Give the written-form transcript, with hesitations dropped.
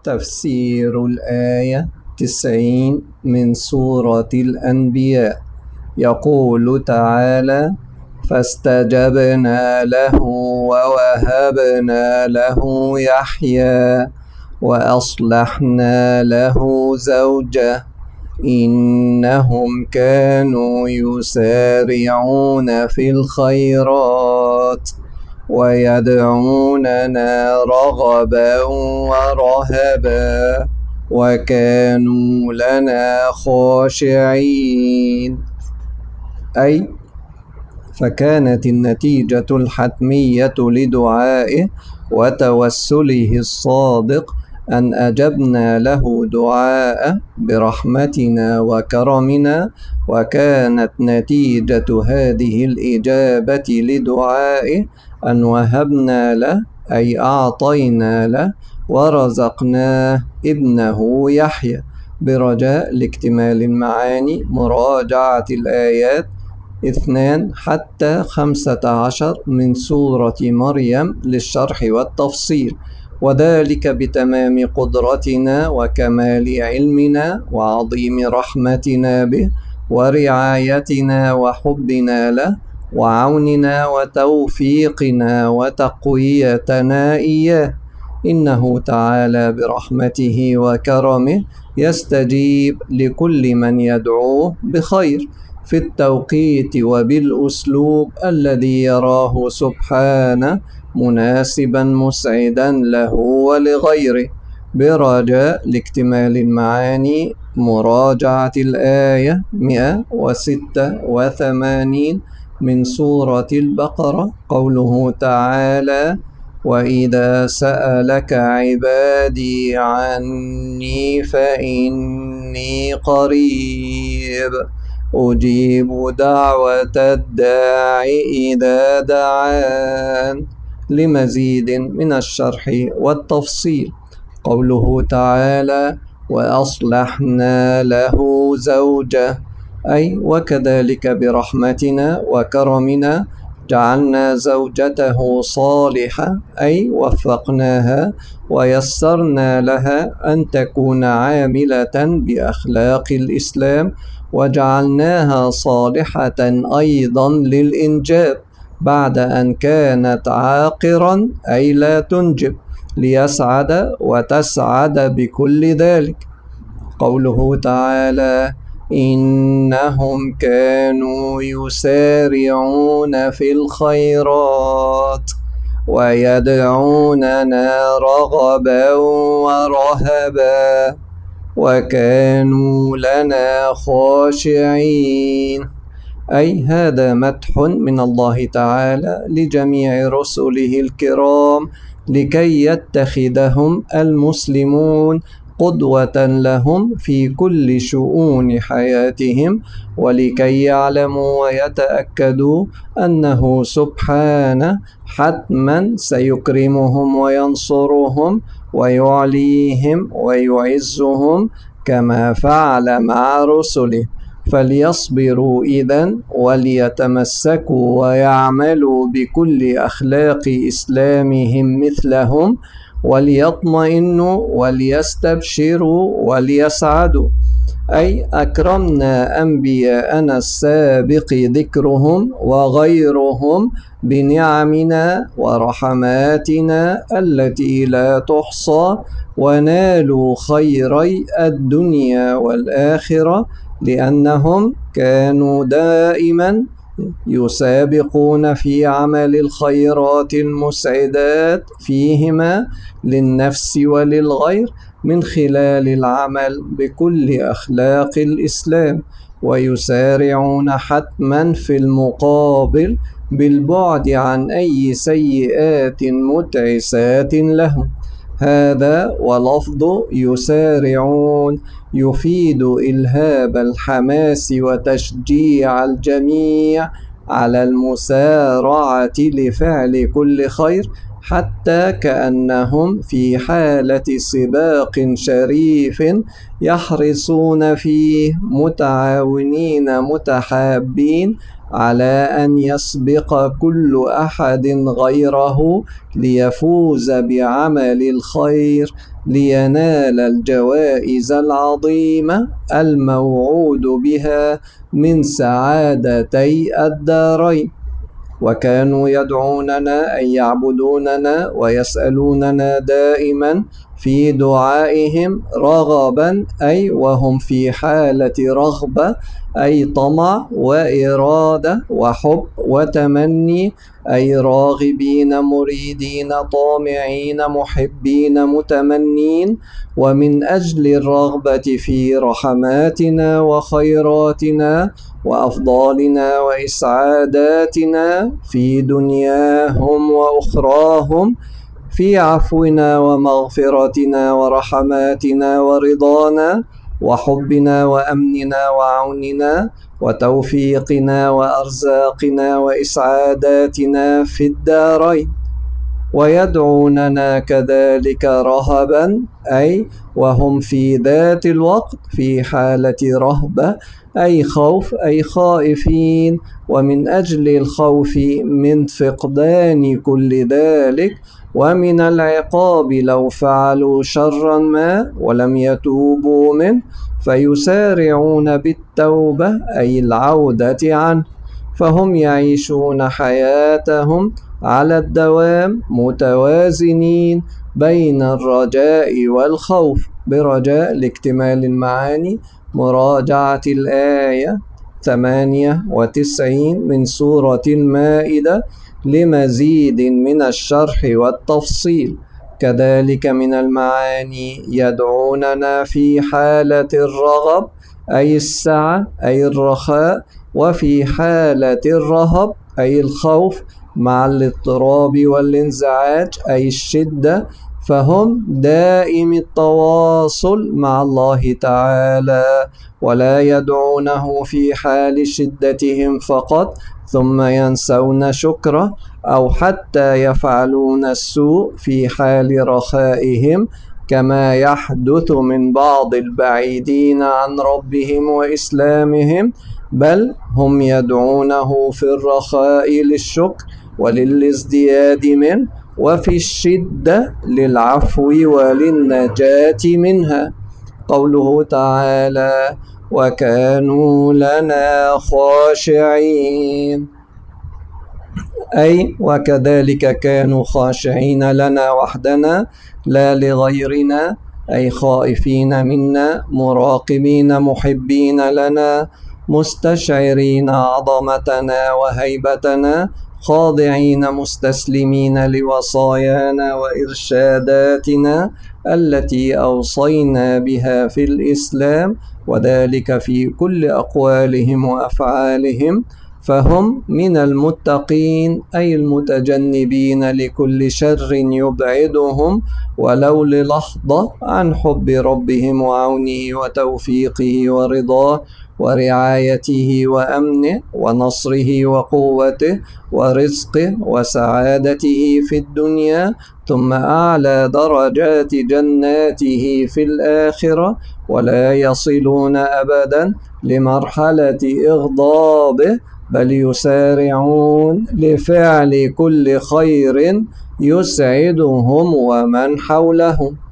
تفسير الآية 90 من سورة الأنبياء. يقول تعالى: فاستجبنا له ووهبنا له يحيى وأصلحنا له زوجه إنهم كانوا يسارعون في الخيرات ويدعوننا رغبا ورهبا وكانوا لنا خاشعين. أي فكانت النتيجة الحتمية لدعائه وتوسله الصادق أن أجبنا له دعاءه برحمتنا وكرمنا، وكانت نتيجة هذه الإجابة لدعائه أن وهبنا له، أي أعطينا له ورزقناه ابنه يحيى. برجاء لاكتمال المعاني مراجعة الآيات 2 حتى 15 من سورة مريم للشرح والتفصيل، وذلك بتمام قدرتنا وكمال علمنا وعظيم رحمتنا به ورعايتنا وحبنا له وعوننا وتوفيقنا وتقويتنا إياه. إنه تعالى برحمته وكرمه يستجيب لكل من يدعوه بخير في التوقيت وبالأسلوب الذي يراه سبحانه مناسبا مسعدا له ولغيره. برجاء لاكتمال المعاني مراجعة الآية 186 من سورة البقرة. قوله تعالى: وإذا سألك عبادي عني فإني قريب أجيب دعوة الداع إذا دعان. لمزيد من الشرح والتفصيل. قوله تعالى: وأصلحنا له زوجه، أي وكذلك برحمتنا وكرمنا جعلنا زوجته صالحة، أي وفقناها ويسرنا لها أن تكون عاملة بأخلاق الإسلام، وجعلناها صالحة أيضا للإنجاب بعد أن كانت عاقرا، أي لا تنجب، ليسعد وتسعد بكل ذلك. قوله تعالى: إنهم كانوا يسارعون في الخيرات ويدعوننا رغبا ورهبا وكانوا لنا خاشعين. أي هذا مدح من الله تعالى لجميع رسله الكرام لكي يتخذهم المسلمون قدوة لهم في كل شؤون حياتهم، ولكي يعلموا ويتأكدوا أنه سبحانه حتما سيكرمهم وينصرهم ويعليهم ويعزهم كما فعل مع رسله. فليصبروا إذن وليتمسكوا ويعملوا بكل أخلاق إسلامهم مثلهم، وليطمئنوا وليستبشروا وليسعدوا. أي أكرمنا أنبياءنا السابق ذكرهم وغيرهم بنعمنا ورحماتنا التي لا تحصى، ونالوا خيري الدنيا والآخرة لأنهم كانوا دائما يسابقون في عمل الخيرات المسعدات فيهما للنفس وللغير من خلال العمل بكل أخلاق الإسلام، ويسارعون حتما في المقابل بالبعد عن أي سيئات متعسات لهم. هذا ولفظ يسارعون يفيد إلهاب الحماس وتشجيع الجميع على المسارعة لفعل كل خير حتى كأنهم في حالة سباق شريف يحرصون فيه متعاونين متحابين على أن يسبق كل أحد غيره ليفوز بعمل الخير لينال الجوائز العظيمة الموعود بها من سعادتي الدارين. وكانوا يدعوننا أن يعبدوننا ويسألوننا دائما في دعائهم رغبا، أي وهم في حالة رغبة، أي طمع وإرادة وحب وتمني، أي راغبين مريدين طامعين محبين متمنين. ومن أجل الرغبة في رحماتنا وخيراتنا وأفضالنا وإسعاداتنا في دنياهم وأخراهم، في عفونا ومغفرتنا ورحماتنا ورضانا وحبنا وأمننا وعوننا وتوفيقنا وأرزاقنا وإسعاداتنا في الدارين. ويدعوننا كذلك رهبا، أي وهم في ذات الوقت في حالة رهبة، أي خوف، أي خائفين، ومن أجل الخوف من فقدان كل ذلك ومن العقاب لو فعلوا شرا ما ولم يتوبوا منه، فيسارعون بالتوبة أي العودة عنه. فهم يعيشون حياتهم على الدوام متوازنين بين الرجاء والخوف. برجاء لاكتمال المعاني مراجعة الآية 98 من سورة المائدة لمزيد من الشرح والتفصيل. كذلك من المعاني يدعوننا في حالة الرغب أي السعة أي الرخاء، وفي حالة الرهب أي الخوف مع الاضطراب والانزعاج أي الشدة، فهم دائم التواصل مع الله تعالى، ولا يدعونه في حال شدتهم فقط ثم ينسون شكره، أو حتى يفعلون السوء في حال رخائهم كما يحدث من بعض البعيدين عن ربهم وإسلامهم، بل هم يدعونه في الرخاء للشكر وللازدياد منه، وفي الشدة للعفو وللنجاة منها. قوله تعالى: وكانوا لنا خاشعين، أي وكذلك كانوا خاشعين لنا وحدنا لا لغيرنا، أي خائفين منا مراقبين محبين لنا مستشعرين عظمتنا وهيبتنا خاضعين مستسلمين لوصايانا وإرشاداتنا التي أوصينا بها في الإسلام، وذلك في كل أقوالهم وأفعالهم. فهم من المتقين أي المتجنبين لكل شر يبعدهم ولو للحظة عن حب ربهم وعونه وتوفيقه ورضاه ورعايته وأمنه ونصره وقوته ورزقه وسعادته في الدنيا، ثم أعلى درجات جناته في الآخرة، ولا يصلون أبدا لمرحلة إغضابه، بل يسارعون لفعل كل خير يسعدهم ومن حولهم.